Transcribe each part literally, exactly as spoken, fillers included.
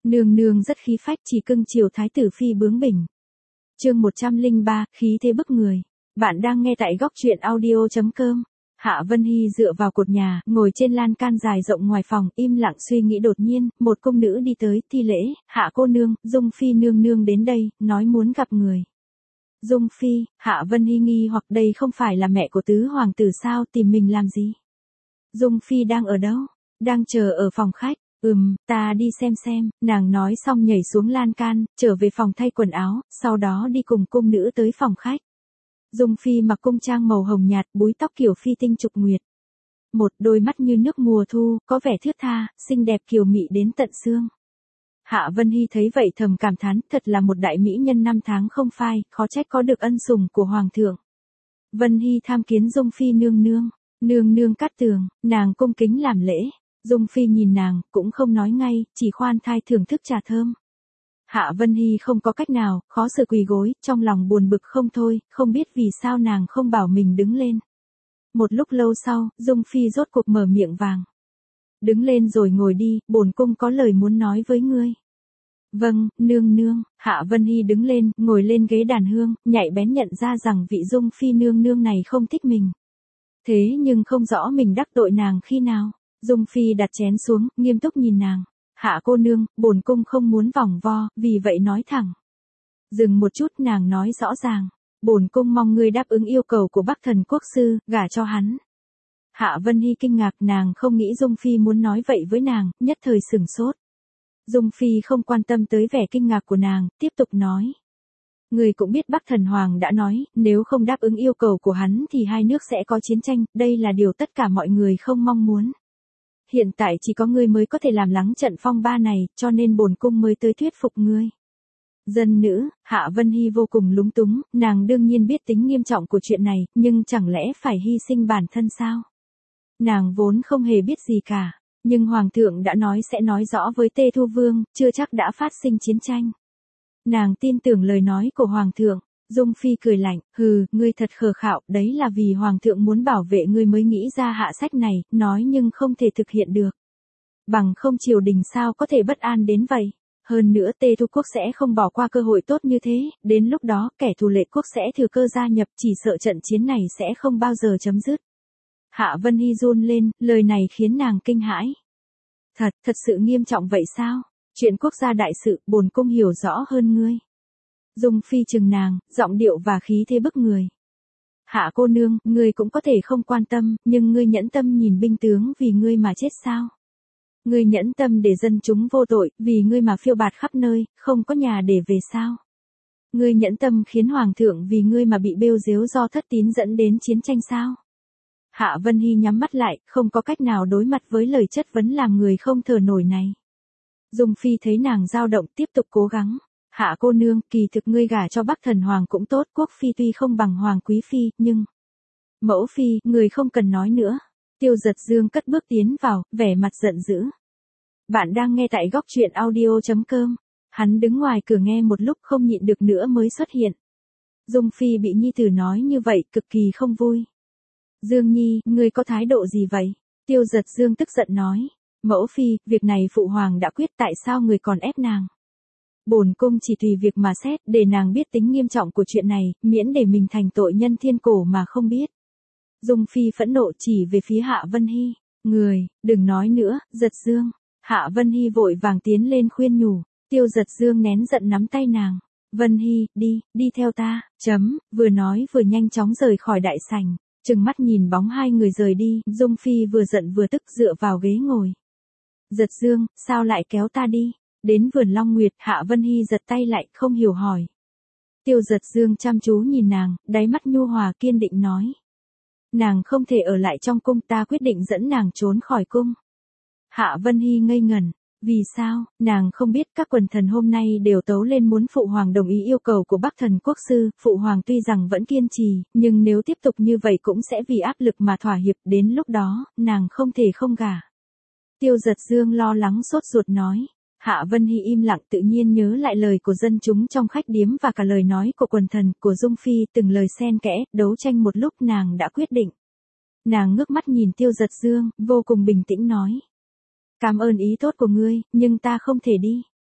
Nương nương rất khí phách chỉ cưng chiều thái tử phi bướng bỉnh. Chương một trăm lẻ ba, khí thế bức người. Bạn đang nghe tại góc truyện audio chấm com. Hạ Vân Hy dựa vào cột nhà, ngồi trên lan can dài rộng ngoài phòng, im lặng suy nghĩ. Đột nhiên, một cung nữ đi tới, thi lễ, Hạ cô nương, Dung Phi nương nương đến đây, nói muốn gặp người. Dung Phi, Hạ Vân Hy nghi hoặc đây không phải là mẹ của tứ hoàng tử sao, tìm mình làm gì? Dung Phi đang ở đâu? Đang chờ ở phòng khách. Ừm, ta đi xem xem, nàng nói xong nhảy xuống lan can, trở về phòng thay quần áo, sau đó đi cùng cung nữ tới phòng khách. Dung Phi mặc cung trang màu hồng nhạt, búi tóc kiểu phi tinh trục nguyệt. Một đôi mắt như nước mùa thu, có vẻ thướt tha, xinh đẹp kiều mị đến tận xương. Hạ Vân Hy thấy vậy thầm cảm thán, thật là một đại mỹ nhân năm tháng không phai, khó trách có được ân sủng của hoàng thượng. Vân Hy tham kiến Dung Phi nương nương, nương nương cát tường, nàng cung kính làm lễ. Dung Phi nhìn nàng, cũng không nói ngay, chỉ khoan thai thưởng thức trà thơm. Hạ Vân Hy không có cách nào, khó xử quỳ gối, trong lòng buồn bực không thôi, không biết vì sao nàng không bảo mình đứng lên. Một lúc lâu sau, Dung Phi rốt cuộc mở miệng vàng. Đứng lên rồi ngồi đi, bổn cung có lời muốn nói với ngươi. Vâng, nương nương. Hạ Vân Hy đứng lên, ngồi lên ghế đàn hương, nhạy bén nhận ra rằng vị Dung Phi nương nương này không thích mình. Thế nhưng không rõ mình đắc tội nàng khi nào. Dung Phi đặt chén xuống, nghiêm túc nhìn nàng. Hạ cô nương, bổn cung không muốn vòng vo, vì vậy nói thẳng. Dừng một chút, nàng nói rõ ràng. Bổn cung mong ngươi đáp ứng yêu cầu của Bắc Thần Quốc sư, gả cho hắn. Hạ Vân Hy kinh ngạc, nàng không nghĩ Dung Phi muốn nói vậy với nàng, nhất thời sửng sốt. Dung Phi không quan tâm tới vẻ kinh ngạc của nàng, tiếp tục nói. Người cũng biết Bắc Thần Hoàng đã nói, nếu không đáp ứng yêu cầu của hắn thì hai nước sẽ có chiến tranh, đây là điều tất cả mọi người không mong muốn. Hiện tại chỉ có ngươi mới có thể làm lắng trận phong ba này, cho nên bổn cung mới tới thuyết phục ngươi. Dân nữ, Hạ Vân Hy vô cùng lúng túng, nàng đương nhiên biết tính nghiêm trọng của chuyện này, nhưng chẳng lẽ phải hy sinh bản thân sao? Nàng vốn không hề biết gì cả, nhưng Hoàng thượng đã nói sẽ nói rõ với Tê Thu Vương, chưa chắc đã phát sinh chiến tranh. Nàng tin tưởng lời nói của Hoàng thượng. Dung Phi cười lạnh, hừ, ngươi thật khờ khạo, đấy là vì Hoàng thượng muốn bảo vệ ngươi mới nghĩ ra hạ sách này, nói nhưng không thể thực hiện được. Bằng không triều đình sao có thể bất an đến vậy. Hơn nữa Tê Thu Quốc sẽ không bỏ qua cơ hội tốt như thế, đến lúc đó kẻ thù Lệ Quốc sẽ thừa cơ gia nhập, chỉ sợ trận chiến này sẽ không bao giờ chấm dứt. Hạ Vân Hy run lên, lời này khiến nàng kinh hãi. Thật, thật sự nghiêm trọng vậy sao? Chuyện quốc gia đại sự, bổn cung hiểu rõ hơn ngươi. Dung Phi chừng nàng, giọng điệu và khí thế bức người. Hạ cô nương, ngươi cũng có thể không quan tâm, nhưng ngươi nhẫn tâm nhìn binh tướng vì ngươi mà chết sao? Ngươi nhẫn tâm để dân chúng vô tội, vì ngươi mà phiêu bạt khắp nơi, không có nhà để về sao? Ngươi nhẫn tâm khiến hoàng thượng vì ngươi mà bị bêu dếu do thất tín dẫn đến chiến tranh sao? Hạ Vân Hy nhắm mắt lại, không có cách nào đối mặt với lời chất vấn làm người không thở nổi này. Dung Phi thấy nàng dao động, tiếp tục cố gắng. Hạ cô nương, kỳ thực ngươi gả cho Bắc Thần Hoàng cũng tốt, Quốc Phi tuy không bằng Hoàng Quý Phi, nhưng... Mẫu Phi, người không cần nói nữa. Tiêu Giật Dương cất bước tiến vào, vẻ mặt giận dữ. Bạn đang nghe tại góc truyện audio chấm com. Hắn đứng ngoài cửa nghe một lúc không nhịn được nữa mới xuất hiện. Dung Phi bị nhi tử nói như vậy, cực kỳ không vui. Dương Nhi, ngươi có thái độ gì vậy? Tiêu Giật Dương tức giận nói. Mẫu Phi, việc này Phụ Hoàng đã quyết, tại sao người còn ép nàng? Bổn cung chỉ tùy việc mà xét, để nàng biết tính nghiêm trọng của chuyện này, miễn để mình thành tội nhân thiên cổ mà không biết. Dung Phi phẫn nộ chỉ về phía Hạ Vân Hy. Người, đừng nói nữa, Giật Dương. Hạ Vân Hy vội vàng tiến lên khuyên nhủ. Tiêu Giật Dương nén giận nắm tay nàng. Vân Hy, đi, đi theo ta, chấm, vừa nói vừa nhanh chóng rời khỏi đại sảnh. Trừng mắt nhìn bóng hai người rời đi, Dung Phi vừa giận vừa tức dựa vào ghế ngồi. Giật Dương, sao lại kéo ta đi? Đến vườn Long Nguyệt, Hạ Vân Hy giật tay lại, không hiểu hỏi. Tiêu Giật Dương chăm chú nhìn nàng, đáy mắt nhu hòa kiên định nói. Nàng không thể ở lại trong cung, ta quyết định dẫn nàng trốn khỏi cung. Hạ Vân Hy ngây ngẩn. Vì sao? Nàng không biết các quần thần hôm nay đều tấu lên muốn Phụ Hoàng đồng ý yêu cầu của Bắc Thần Quốc sư. Phụ Hoàng tuy rằng vẫn kiên trì, nhưng nếu tiếp tục như vậy cũng sẽ vì áp lực mà thỏa hiệp, đến lúc đó, nàng không thể không gả. Tiêu Giật Dương lo lắng sốt ruột nói. Hạ Vân Hy im lặng, tự nhiên nhớ lại lời của dân chúng trong khách điếm và cả lời nói của quần thần, của Dung Phi, từng lời xen kẽ, đấu tranh một lúc nàng đã quyết định. Nàng ngước mắt nhìn Tiêu Giật Dương, vô cùng bình tĩnh nói. Cảm ơn ý tốt của ngươi, nhưng ta không thể đi.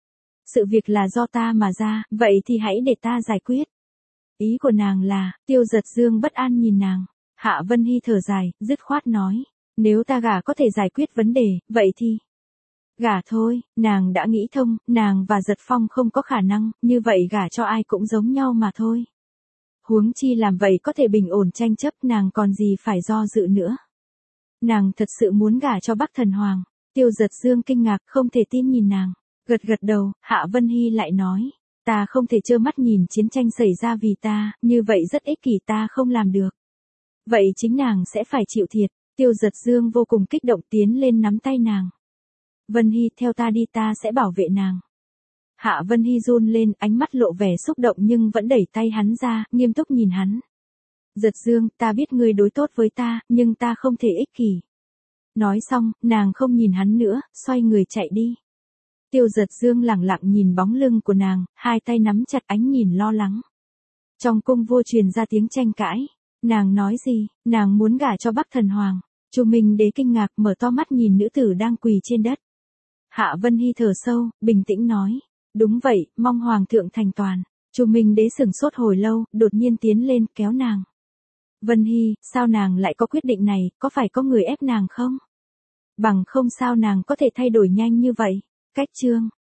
Sự việc là do ta mà ra, vậy thì hãy để ta giải quyết. Ý của nàng là, Tiêu Giật Dương bất an nhìn nàng. Hạ Vân Hy thở dài, dứt khoát nói. Nếu ta gả có thể giải quyết vấn đề, vậy thì... Gả thôi, nàng đã nghĩ thông, nàng và Giật Phong không có khả năng, như vậy gả cho ai cũng giống nhau mà thôi. Huống chi làm vậy có thể bình ổn tranh chấp, nàng còn gì phải do dự nữa. Nàng thật sự muốn gả cho Bắc Thần Hoàng. Tiêu Giật Dương kinh ngạc, không thể tin nhìn nàng. Gật gật đầu, Hạ Vân Hy lại nói. Ta không thể trơ mắt nhìn chiến tranh xảy ra vì ta, như vậy rất ích kỷ, ta không làm được. Vậy chính nàng sẽ phải chịu thiệt. Tiêu Giật Dương vô cùng kích động tiến lên nắm tay nàng. Vân Hy, theo ta đi, ta sẽ bảo vệ nàng. Hạ Vân Hy run lên, ánh mắt lộ vẻ xúc động nhưng vẫn đẩy tay hắn ra, nghiêm túc nhìn hắn. Giật Dương, ta biết ngươi đối tốt với ta, nhưng ta không thể ích kỷ. Nói xong, nàng không nhìn hắn nữa, xoay người chạy đi. Tiêu Giật Dương lẳng lặng nhìn bóng lưng của nàng, hai tay nắm chặt, ánh nhìn lo lắng. Trong cung vô truyền ra tiếng tranh cãi. Nàng nói gì? Nàng muốn gả cho Bắc Thần Hoàng. Chu Minh Đế kinh ngạc mở to mắt nhìn nữ tử đang quỳ trên đất. Hạ Vân Hy thở sâu, bình tĩnh nói. Đúng vậy, mong Hoàng thượng thành toàn. Chu Minh Đế sửng sốt hồi lâu, đột nhiên tiến lên kéo nàng. Vân Hy, sao nàng lại có quyết định này, có phải có người ép nàng không? Bằng không sao nàng có thể thay đổi nhanh như vậy? Cách chương.